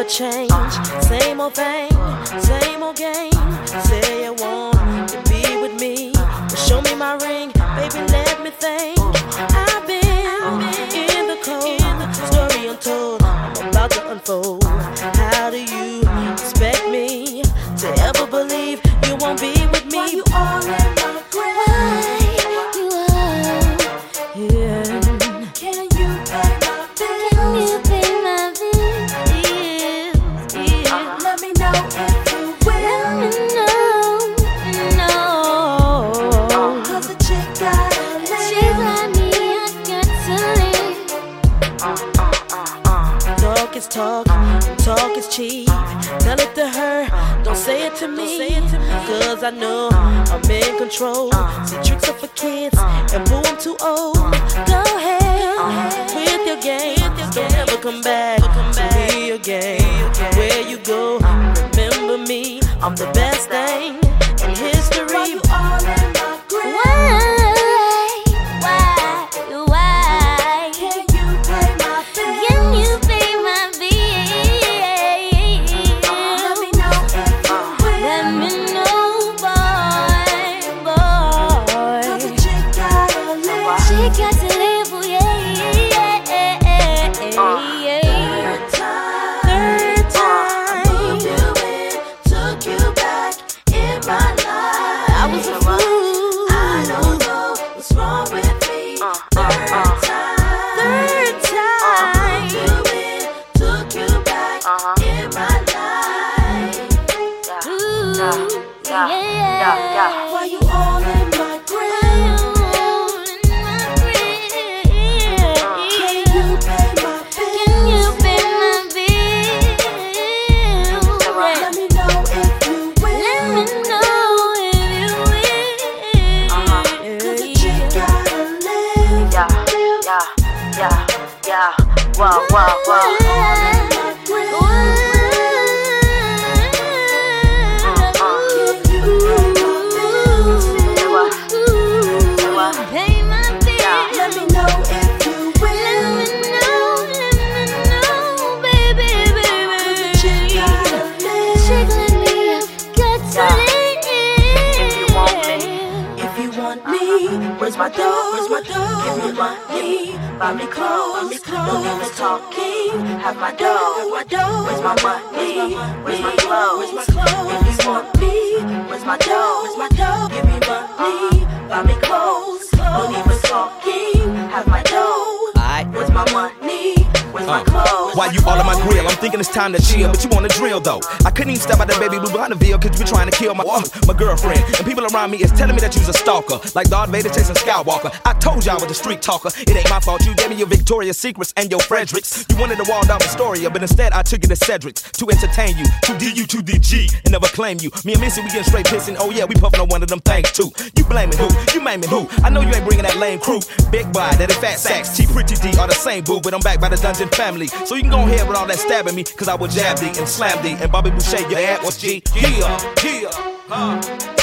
change. Same old thing, same old game. Say you want to be with me, but show me my ring, baby, let me think. I've been in the cold, story untold, I'm about to unfold. How do you expect me to ever believe you won't be with me? Why you all in my grave? You are, yeah. Can you pay my bills? Can you pay my bills? Yeah. Let me know if you will. Let me know. Cause the chick got a live. Chick like me, I got to live. Talk is talk, talk is cheap. Tell it to her, don't say it to me. Cause I know I'm in control. See, tricks are for kids, and boo, I'm too old. Go ahead with your game. Don't ever come back to me again. Where you go, remember me. I'm the best thing in history. Why you all in my grave? Why? Can you pay my bills? Can you pay my bills? Let me know if you will. Let me know, boy. Cause the chick gotta live. She got to live, oh yeah. Third time, I moved you in, took you back in my life. I was a fool. I don't know what's wrong with me. Third time, I moved you in, took you back in my life. Ooh, yeah. Why you all in my grave? Can you pay my bills? Let me know if you will. Cause the chick gotta live. Wow. Pay my bills. Let me know if you will. Let me know, baby. Cause the chick gotta live. Chick like me, I got to live. If you want me, where's my dough? Give me money, buy me clothes. Don't even talking, have my dough. Where's my money? Where's my clothes? If you want me, where's my dough? Give me money, buy me clothes. Don't even talking, have my dough. Where's my money? Where's my clothes? Why you all on my grill? I'm thinking it's time to chill, but you wanna drill though. I couldn't even step out the baby blue behind the veil, cause you trying to kill my girlfriend. And people around me is telling me that you's a stalker, like Darth Vader chasing Skywalker. I told you I was a street talker. It ain't my fault. You gave me your Victoria's Secrets and your Fredericks. You wanted to walled out Astoria, but instead I took you to Cedric's to entertain you, to DU to DG, and never claim you. Me and Missy, we getting straight pissing. Oh yeah, we puffing on one of them things too. You blaming who? You maiming who? I know you ain't bringing that lame crew. Big boy, that is fat sacks. T Pretty D are the same boo, but I'm back by the Dungeon family. So you can go ahead with all that stabbing me, cause I will jab thee and slam thee. And Bobby Boucher, your ad was G. Yeah.